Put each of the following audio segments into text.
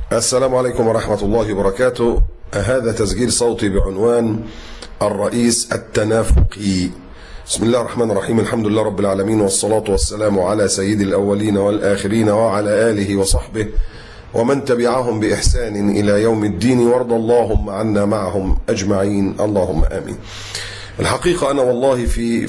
السلام عليكم ورحمة الله وبركاته. هذا تسجيل صوتي بعنوان الرئيس التنافقي. بسم الله الرحمن الرحيم، الحمد لله رب العالمين، والصلاة والسلام على سيد الأولين والآخرين وعلى آله وصحبه ومن تبعهم بإحسان إلى يوم الدين، وارض اللهم عنا معهم أجمعين، اللهم آمين. الحقيقة أنا والله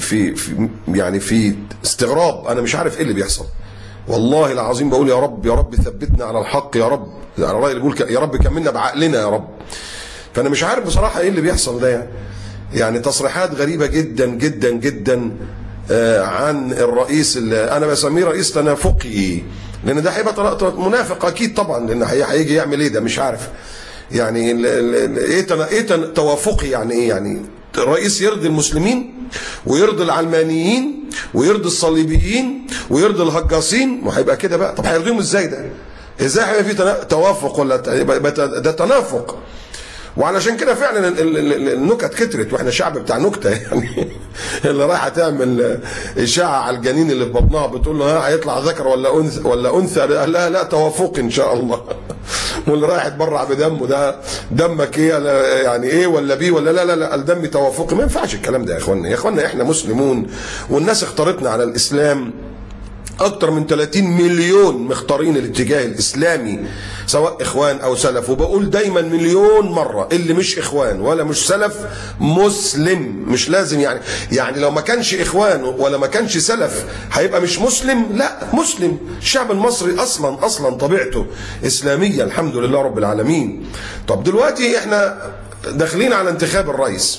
في استغراب، أنا مش عارف إيه اللي بيحصل. والله العظيم بقول يا رب يا رب ثبتنا على الحق يا رب. الراجل بيقول يا رب كملنا بعقلنا يا رب. فأنا مش عارف بصراحة إيه اللي بيحصل ده. يعني تصريحات غريبة جدا جدا جدا عن الرئيس اللي أنا بسميه رئيس تنافقي، لأن ده هيبقى منافق أكيد طبعا، لأن هيجي يعمل إيه ده مش عارف. يعني إيه توافقي يعني إيه؟ يعني الرئيس يرضي المسلمين ويرضي العلمانيين ويرضي الصليبيين ويرضي الهجاصين، وهيبقى كده بقى. طب هيرضيهم ازاي ده؟ ازاي هيبقى في توافق ولا ده تنافق؟ وعلشان كده فعلا النكت كترت، واحنا شعب بتاع نكته يعني. اللي رايحه تعمل اشاعه على الجنين اللي في بطنها بتقول له ها هيطلع ذكر ولا انثى؟ لا توافق ان شاء الله. واللي رايح يتبرع بدمه ده دمك ايه يعني ايه ولا بيه ولا لا الدم توافقي؟ ما ينفعش الكلام ده يا اخوانا. يا اخوانا احنا مسلمون والناس اختارتنا على الاسلام. اكتر من 30 مليون مختارين الاتجاه الاسلامي، سواء اخوان او سلف. وبقول دايما مليون مره، اللي مش اخوان ولا مش سلف مسلم. مش لازم يعني لو ما كانش اخوان ولا ما كانش سلف هيبقى مش مسلم؟ لا مسلم. الشعب المصري اصلا طبيعته اسلاميه الحمد لله رب العالمين. طب دلوقتي احنا داخلين على انتخاب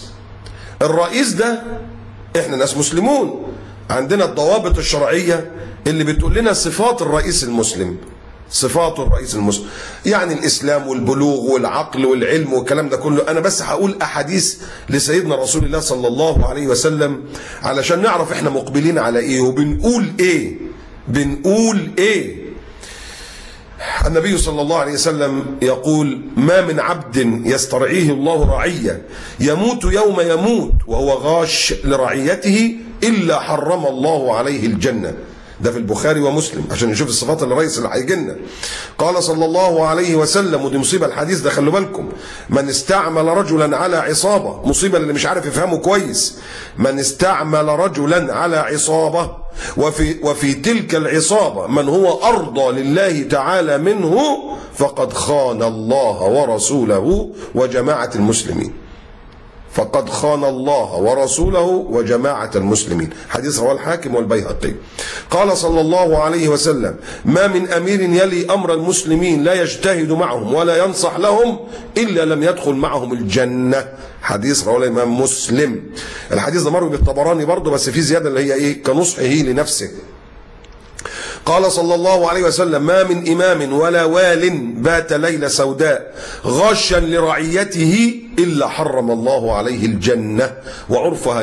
الرئيس ده. احنا ناس مسلمون، عندنا الضوابط الشرعيه اللي بتقول لنا صفات الرئيس المسلم. صفاته الرئيس المسلم يعني الإسلام والبلوغ والعقل والعلم والكلام ده كله. أنا بس هقول أحاديث لسيدنا رسول الله صلى الله عليه وسلم علشان نعرف إحنا مقبلين على إيه وبنقول إيه. النبي صلى الله عليه وسلم يقول: ما من عبد يسترعيه الله رعية يموت يوم يموت وهو غاش لرعيته إلا حرم الله عليه الجنة. ده في البخاري ومسلم عشان نشوف الصفات الرئيس اللي هيجي لنا. قال صلى الله عليه وسلم، ودي مصيبه الحديث ده خلوا بالكم: من استعمل رجلا على عصابه، مصيبه اللي مش عارف يفهمه كويس. من استعمل رجلا على عصابه وفي تلك العصابه من هو ارضى لله تعالى منه فقد خان الله ورسوله وجماعه المسلمين. فقد خان الله ورسوله وجماعة المسلمين. حديث رواه الحاكم والبيهقي. قال صلى الله عليه وسلم: ما من أمير يلي أمر المسلمين لا يجتهد معهم ولا ينصح لهم إلا لم يدخل معهم الجنة. حديث رواه الإمام مسلم. الحديث ده مروي بالطبراني برضه، بس في زيادة اللي هي إيه؟ كنصحه لنفسه. قال صلى الله عليه وسلم: ما من إمام ولا وال بات ليلة سوداء غاشا لرعيته إلا حرم الله عليه الجنة، وعرفها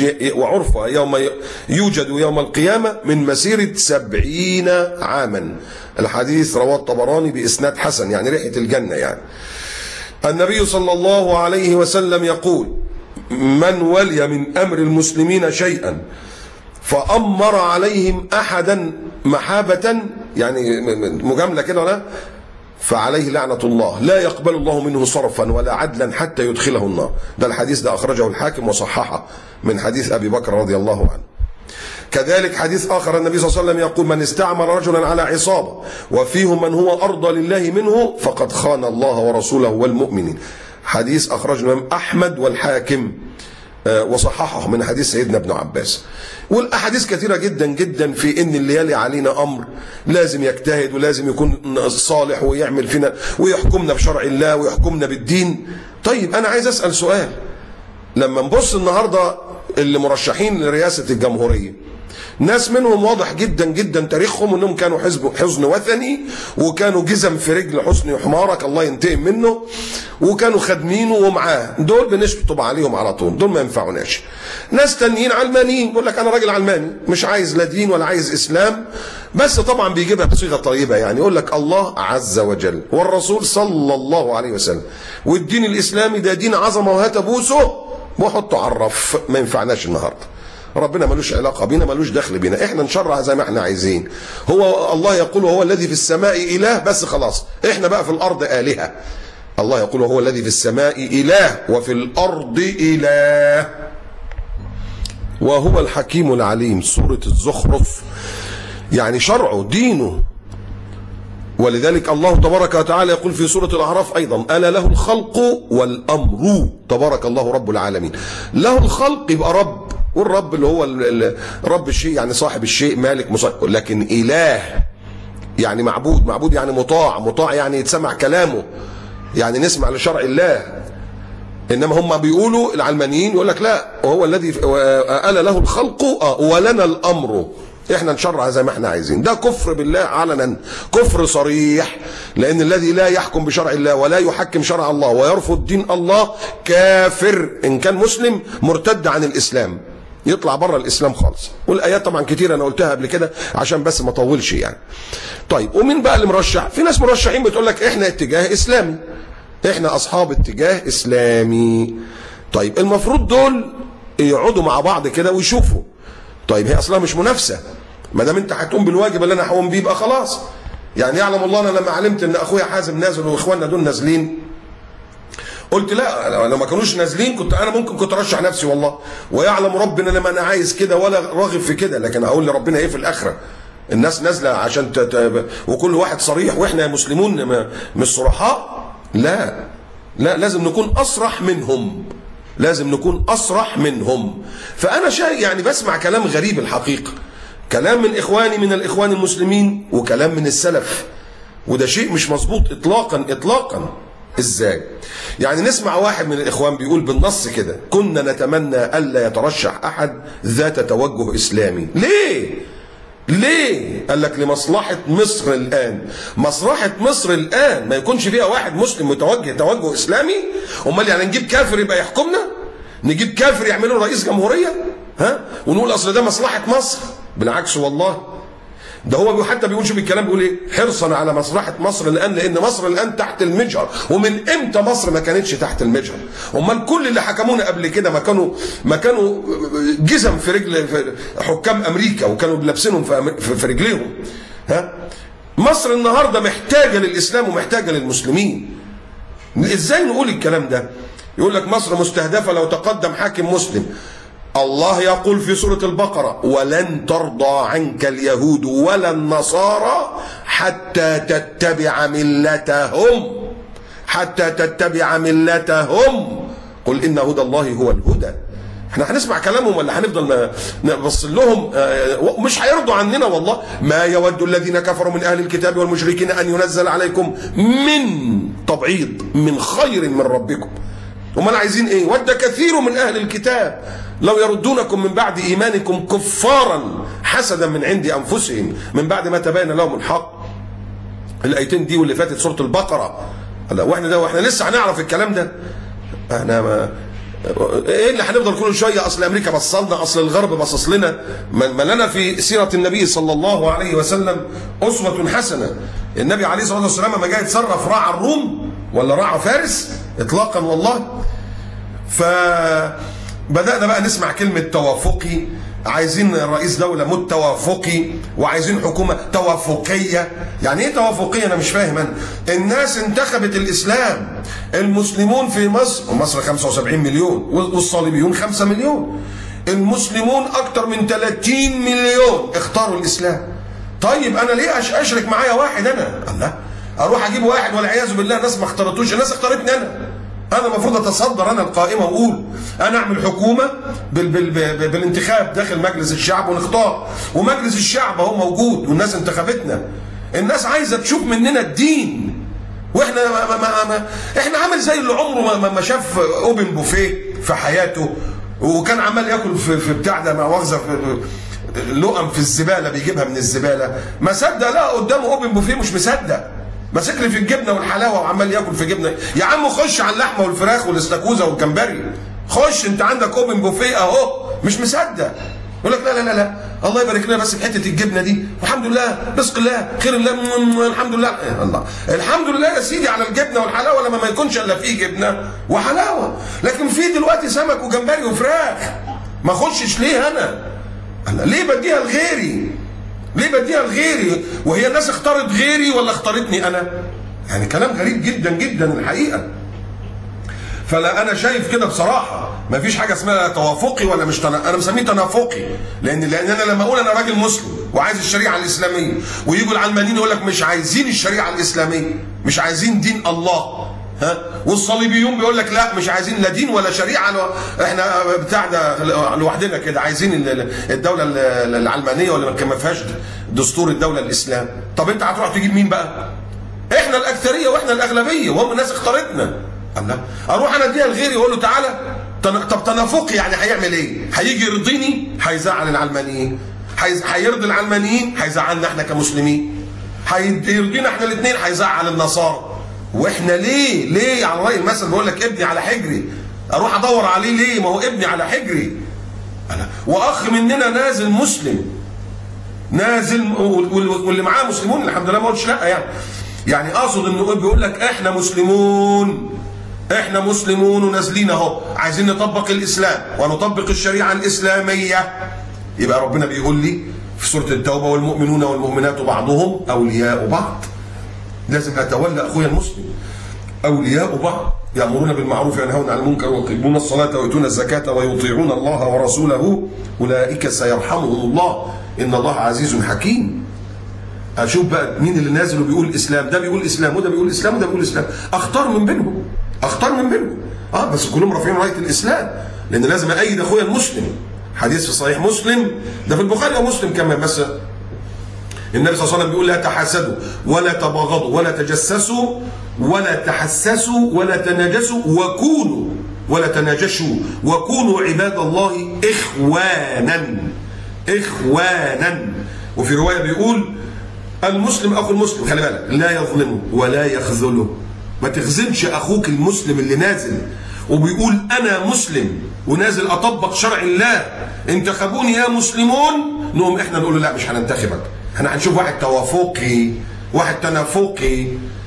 يوم يوجد يوم القيامة من مسيرة 70 عاما. الحديث رواه الطبراني بإسناد حسن، يعني ريحة الجنة يعني. النبي صلى الله عليه وسلم يقول: من ولي من أمر المسلمين شيئا فأمر عليهم أحدا محابة، يعني مجاملة كده، لا فعليه لعنة الله لا يقبل الله منه صرفا ولا عدلا حتى يدخله النار. ده الحديث ده أخرجه الحاكم وصححه من حديث أبي بكر رضي الله عنه. كذلك حديث آخر النبي صلى الله عليه وسلم يقول: من استعمل رجلا على عصابة وفيهم من هو أرضى لله منه فقد خان الله ورسوله والمؤمنين. حديث أخرجه الإمام أحمد والحاكم وصححه من حديث سيدنا ابن عباس. والاحاديث كثيره جدا جدا في ان اللي يلي علينا امر لازم يجتهد ولازم يكون صالح ويعمل فينا ويحكمنا بشرع الله ويحكمنا بالدين. طيب انا عايز اسال سؤال: لما نبص النهارده اللي مرشحين لرئاسه الجمهوريه، ناس منهم واضح جدا جدا تاريخهم انهم كانوا حزن وثني، وكانوا جزم في رجل حسني حمارك الله ينتقم منه، وكانوا خادمينه ومعاه. دول بنشطب عليهم على طول، دول ما ينفعوناش. ناس تانيين علمانيين يقول لك انا راجل علماني مش عايز لا دين ولا عايز اسلام، بس طبعا بيجيبها بصيغه طيبه، يعني يقول لك الله عز وجل والرسول صلى الله عليه وسلم والدين الاسلامي ده دين عظمه وهات بوسه وحطه على الرف، ما ينفعناش النهارده. ربنا ملوش علاقه بينا، ملوش دخل بينا، احنا نشرع زي ما احنا عايزين. هو الله يقول هو الذي في السماء اله، بس خلاص احنا بقى في الارض الهه. الله يقول هو الذي في السماء اله وفي الارض اله وهو الحكيم العليم. سوره الزخرف يعني شرعه دينه. ولذلك الله تبارك وتعالى يقول في سورة الأعراف أيضا ألا له الخلق والأمر. تبارك الله رب العالمين. له الخلق يبقى رب، والرب اللي هو رب الشيء يعني صاحب الشيء، مالك مصدق. لكن إله يعني معبود، معبود يعني مطاع، مطاع يعني يتسمع كلامه، يعني نسمع لشرع الله. إنما هم بيقولوا العلمانيين يقول لك لا، وهو الذي ألا له الخلق ولنا الأمر، احنا نشرع زي ما احنا عايزين. ده كفر بالله علنا، كفر صريح. لان الذي لا يحكم بشرع الله ولا يحكم شرع الله ويرفض دين الله كافر. ان كان مسلم مرتد عن الاسلام، يطلع بره الاسلام خالص. والايات طبعا كتير انا قلتها قبل كده عشان بس ما اطولش يعني. طيب ومين بقى اللي مرشح؟ في ناس مرشحين بتقول لك احنا اتجاه اسلامي، احنا اصحاب اتجاه اسلامي. طيب المفروض دول يقعدوا مع بعض كده ويشوفوا، طيب هي اصلا مش منافسه، ما دام انت هتقوم بالواجب اللي انا هقوم بيه يبقى خلاص. يعني يعلم الله انا لما علمت ان اخويا حازم نازل واخواننا دول نازلين، قلت لا، لو ما كانوش نازلين كنت انا كنت ارشح نفسي والله. ويعلم ربنا لما انا عايز كده ولا راغب في كده، لكن اقول لربنا ايه في الاخره؟ الناس نازله عشان وكل واحد صريح واحنا مسلمون مش صرحاء؟ لا لا، لازم نكون اصرح منهم، لازم نكون أصرح منهم. فأنا يعني بسمع كلام غريب الحقيقة، كلام من إخواني من الإخوان المسلمين وكلام من السلف، وده شيء مش مظبوط إطلاقا إطلاقا. إزاي؟ يعني نسمع واحد من الإخوان بيقول بالنص كده كنا نتمنى ألا يترشح أحد ذات توجه إسلامي. ليه؟ ليه؟ قال لك لمصلحة مصر الآن. مصلحة مصر الآن ما يكونش فيها واحد مسلم متوجه توجه إسلامي؟ أمال يعني نجيب كافر يبقى يحكمنا؟ نجيب كافر يعمله رئيس جمهورية؟ ها؟ ونقول أصل ده مصلحة مصر؟ بالعكس والله. ده هو حتى بيقول، شوف الكلام بيقول ايه؟ حرصا على مصلحة مصر الآن، لأن مصر الآن تحت المجهر. ومن إمتى مصر ما كانتش تحت المجهر؟ أمال كل اللي حكمونا قبل كده ما كانوا جزم في رجل حكام أمريكا وكانوا لابسينهم في رجليهم. ها؟ مصر النهارده محتاجة للإسلام ومحتاجة للمسلمين. إزاي نقول الكلام ده؟ يقول لك مصر مستهدفة لو تقدم حاكم مسلم. الله يقول في سورة البقرة ولن ترضى عنك اليهود ولا النصارى حتى تتبع ملتهم، حتى تتبع ملتهم، قل إن هدى الله هو الهدى. احنا هنسمع كلامهم ولا هنفضل نبص لهم؟ مش هيرضوا عننا والله. ما يود الذين كفروا من أهل الكتاب والمشركين أن ينزل عليكم من تبعيض من خير من ربكم. وما عايزين ايه؟ ود كثير من أهل الكتاب لو يردونكم من بعد إيمانكم كفارا حسدا من عند أنفسهم من بعد ما تبين لهم الحق. الآيتين دي واللي فاتت سورة البقرة. واحنا لسه هنعرف الكلام ده؟ احنا ايه اللي هنفضل كل شويه اصل امريكا بصلنا، اصل الغرب بصص لنا؟ ما لنا في سيره النبي صلى الله عليه وسلم اسوه حسنه. النبي عليه الصلاه والسلام لما جاي يتصرف راعى الروم ولا راعى فارس اطلاقا والله. فبدانا بقى نسمع كلمه توافقي، عايزين رئيس دولة متوافقي وعايزين حكومة توافقية. يعني ايه توافقية؟ انا مش فاهم. انا الناس انتخبت الاسلام، المسلمون في مصر، ومصر 75 مليون والصليبيون 5 مليون، المسلمون اكتر من 30 مليون اختاروا الاسلام. طيب انا ليه اشرك معايا واحد؟ انا الله اروح اجيب واحد والعياذ بالله الناس ما اختارتوش، الناس اختارتني انا المفروض اتصدر انا القائمه واقول انا اعمل حكومه بالانتخاب داخل مجلس الشعب ونختار، ومجلس الشعب اهو موجود والناس انتخبتنا. الناس عايزه تشوف مننا الدين، واحنا احنا عامل زي اللي عمره ما شاف اوبن بوفيه في حياته، وكان عمال ياكل في بتاع ده مع مؤاخذه في لقم في الزباله بيجيبها من الزباله، ما صدق لا قدامه اوبن بوفيه مش مصدق، ماسك لي في الجبنه والحلاوه وعمال ياكل في جبنه. يا عم خش على اللحمه والفراخ والاستاكوزا والجمبري، خش انت عندك اوبن بوفيه اهو، مش مصدق. يقول لك لا لا لا لا الله يبارك لنا بس في حته الجبنه دي، والحمد لله رزق الله خير الله الحمد لله. الله الحمد لله يا سيدي على الجبنه والحلاوه لما ما يكونش الا فيه جبنه وحلاوه، لكن في دلوقتي سمك وجمبري وفراخ. ما اخشش ليه انا ليه بديها لغيري؟ ليه بديها لغيري وهي الناس اختارت غيري ولا اختارتني انا؟ يعني كلام غريب جدا جدا الحقيقه. فلا انا شايف كده بصراحه ما فيش حاجه اسمها توافقي ولا مش انا مسميه تنافقي، لان انا لما اقول انا راجل مسلم وعايز الشريعه الاسلاميه ويجوا العلمانيين يقول لك مش عايزين الشريعه الاسلاميه، مش عايزين دين الله، والصليبيون بيقول لك لا مش عايزين لا دين ولا شريعه، احنا بتاع ده لوحدنا كده، عايزين الدوله العلمانيه ولا ما فيهاش دستور الدوله الاسلام. طب انت هتروح تجيب مين بقى؟ احنا الاكثريه واحنا الاغلبيه وهم الناس اختارتنا. اروح انا اديها لغيري واقول له تعالى؟ طب تنافقي يعني هيعمل ايه؟ هيجي يرضيني هيزعل العلمانيين، هيرضي العلمانيين هيزعلنا احنا كمسلمين، هيرضينا احنا الاثنين هيزعل النصارى. واحنا ليه على راي المثل بيقول لك ابني على حجري، اروح ادور عليه ليه؟ ما هو ابني على حجري. واخ مننا نازل مسلم نازل واللي معاه مسلمون الحمد لله، ما قلتش لا يعني اقصد انه بيقول لك احنا مسلمون ونازلين اهو عايزين نطبق الاسلام ونطبق الشريعه الاسلاميه. يبقى ربنا بيقول لي في سوره التوبه والمؤمنون والمؤمنات بعضهم اولياء بعض. لازم اتولى اخويا المسلم، اولياء بعض، يامرون بالمعروف وينهون عن المنكر ويقيمون الصلاه ويؤتون الزكاه ويطيعون الله ورسوله اولئك سيرحمهم الله ان الله عزيز حكيم. اشوف بقى مين اللي نازل وبيقول اسلام، ده بيقول اسلام وده بيقول اسلام وده بيقول اسلام، اختار من بينهم بس كلهم رافعين رايه الاسلام، لان لازم ايد اخويا المسلم. حديث في صحيح مسلم، ده في البخاري ومسلم كمان، بس النبي صلى الله عليه وسلم بيقول لا تحاسدوا ولا تباغضوا ولا تجسسوا ولا تحسسوا ولا تناجسوا ولا تناجشوا وكونوا عباد الله إخوانا. وفي رواية بيقول المسلم أخو المسلم، خلي بالك، لا يظلمه ولا يخذله. ما تخذلش أخوك المسلم اللي نازل وبيقول أنا مسلم ونازل أطبق شرع الله، انتخبوني يا مسلمون، نقوم إحنا نقول له لا مش هننتخبك، احنا هنشوف واحد توافقي واحد تنافقي.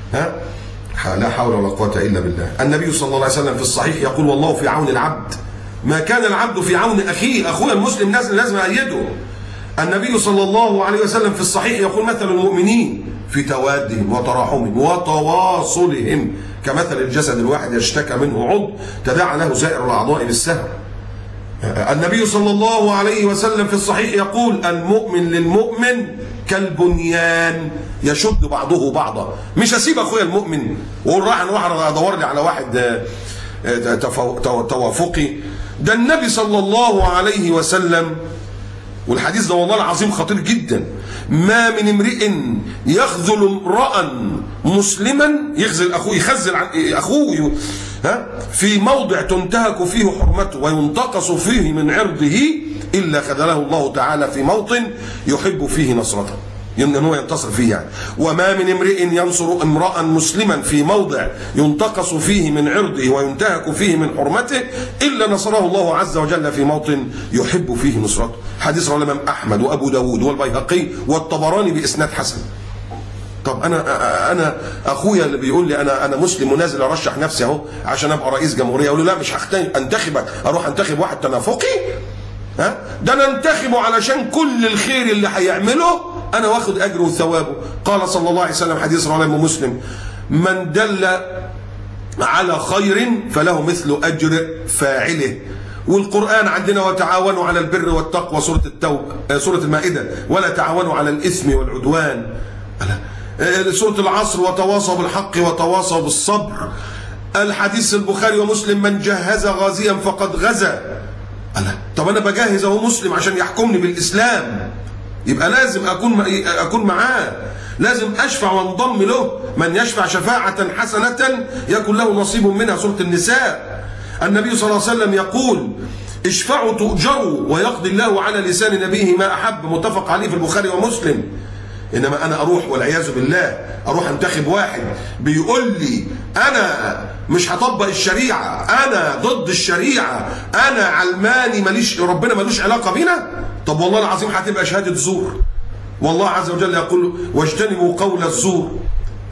لا حول ولا قوة إلا بالله. النبي صلى الله عليه وسلم في الصحيح يقول والله في عون العبد ما كان العبد في عون أخيه. أخويا المسلم نازل لازم أيده. النبي صلى الله عليه وسلم في الصحيح يقول مثل المؤمنين في توادهم وتراحمهم وتواصلهم كمثل الجسد الواحد اشتكى منه عضو تداعى له سائر الأعضاء بالسهر. النبي صلى الله عليه وسلم في الصحيح يقول المؤمن للمؤمن كالبنيان يشد بعضه بعضا. مش هسيب اخويا المؤمن واقول راح ادور لي على واحد توافقي. ده النبي صلى الله عليه وسلم، والحديث ده والله العظيم خطير جدا، ما من امرئ يخذل امرأ مسلما، يخذل اخوه في موضع تنتهك فيه حرمته وينتقص فيه من عرضه الا خذله الله تعالى في موطن يحب فيه نصرته، ان هو ينتصر فيه يعني. وما من امرئ ينصر امرأ مسلما في موضع ينتقص فيه من عرضه وينتهك فيه من حرمته الا نصره الله عز وجل في موطن يحب فيه نصرته. حديث رواه الامام احمد وابو داود والبيهقي والطبراني باسناد حسن. طب انا اخويا اللي بيقول لي انا مسلم ونازل ارشح نفسي اهو عشان ابقى رئيس جمهوريه، اقول له لا مش انتخبك، اروح انتخب واحد تنافقي؟ ده انا انتخبه علشان كل الخير اللي هيعمله انا واخد اجره وثوابه. قال صلى الله عليه وسلم حديث رواه الامام مسلم من دل على خير فله مثل اجر فاعله. والقرآن عندنا وتعاونوا على البر والتقوى، سورة التوبة، سورة المائدة، ولا تعاونوا على الإثم والعدوان. سورة العصر وتواصوا بالحق وتواصوا بالصبر. الحديث البخاري ومسلم من جهز غازيا فقد غزا. طب أنا بجهز أهو مسلم عشان يحكمني بالإسلام، يبقى لازم أكون معاه، لازم أشفع وانضم له. من يشفع شفاعة حسنة يكن له نصيب منها، سورة النساء. النبي صلى الله عليه وسلم يقول اشفعوا تؤجروا ويقضي الله على لسان نبيه ما أحب، متفق عليه في البخاري ومسلم. إنما أنا أروح والعياذ بالله أروح أنتخب واحد بيقول لي أنا مش هطبق الشريعة، أنا ضد الشريعة، أنا علماني، ماليش ربنا مالوش علاقة بينا. طب والله العظيم هتبقى شهادة زور. والله عز وجل يقول واجتنبوا قول الزور.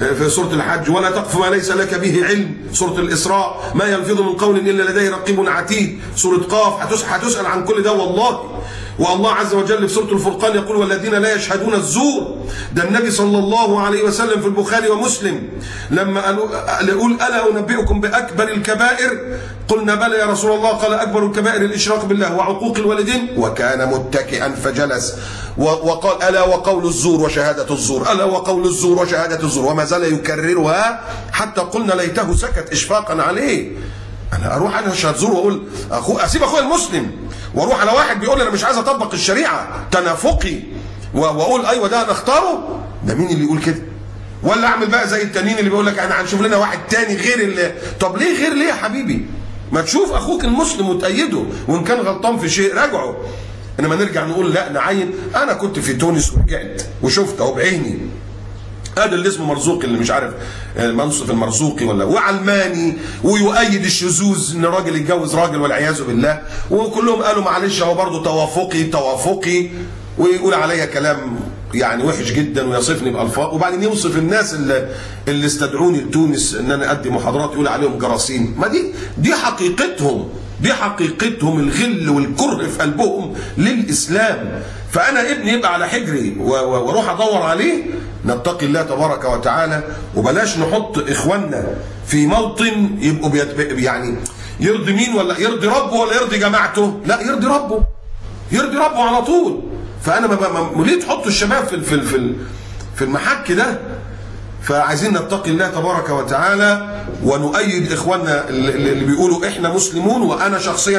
في سورة الحج، ولا تقف ما ليس لك به علم، سورة الإسراء، ما يلفظ من قول إلا لديه رقيب عتيد، سورة قاف، هتسأل عن كل ده والله. والله عز وجل في سورة الفرقان يقول والذين لا يشهدون الزور. ده النبي صلى الله عليه وسلم في البخاري ومسلم لما يقول ألا أنبئكم بأكبر الكبائر؟ قلنا بلى يا رسول الله. قال أكبر الكبائر الإشراك بالله وعقوق الوالدين، وكان متكئا فجلس وقال ألا وقول الزور وشهادة الزور، ألا وقول الزور وشهادة الزور، وما زال يكررها حتى قلنا ليته سكت إشفاقا عليه. أنا أروح أنا أشهد زور وأقول أسيب أخويا المسلم واروح على واحد بيقول لي انا مش عايز اطبق الشريعه تنافقي واقول ايوه ده انا اختاره؟ ده مين اللي يقول كده؟ ولا اعمل بقى زي التانيين اللي بيقول لك احنا هنشوف لنا واحد تاني غير اللي. طب ليه غير ليه يا حبيبي؟ ما تشوف اخوك المسلم وتأيده، وان كان غلطان في شيء راجعه. انما نرجع نقول لا نعين. انا كنت في تونس ورجعت وشفت اهو بعيني. هذا اللي اسمه مرزوقي اللي مش عارف منصف المرزوقي ولا وعلماني ويؤيد الشذوذ ان راجل يتجوز راجل والعياذ بالله، وكلهم قالوا معلش هو برضه توافقي ويقول عليا كلام يعني وحش جدا ويصفني بالفاظ، وبعدين يوصف الناس اللي استدعوني لتونس ان انا ادي محاضرات يقول عليهم جراثيم. ما دي حقيقتهم، دي حقيقتهم، الغل والكره في قلبهم للاسلام. فانا ابني يبقى على حجري واروح ادور عليه؟ نتقي الله تبارك وتعالى، وبلاش نحط اخواننا في موطن يبقوا يعني يرضي مين، ولا يرضي ربه ولا يرضي جماعته؟ لا يرضي ربه، يرضي ربه على طول. فانا ليه تحطوا الشباب في المحك ده؟ فعايزين نتقي الله تبارك وتعالى ونؤيد اخواننا اللي بيقولوا احنا مسلمون. وانا شخصيا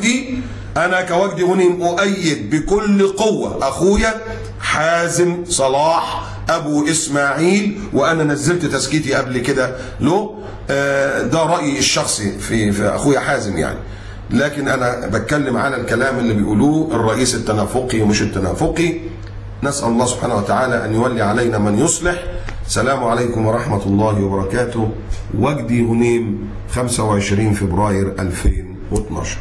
كوجدي هنا اؤيد بكل قوه اخويا حازم صلاح ابو اسماعيل، وانا نزلت تسكيتي قبل كده له. ده رايي الشخصي في اخويا حازم يعني، لكن انا بتكلم على الكلام اللي بيقولوه الرئيس التنافقي ومش التنافقي. نسال الله سبحانه وتعالى ان يولي علينا من يصلح. السلام عليكم ورحمه الله وبركاته. وجدي هنيم 25 فبراير 2012.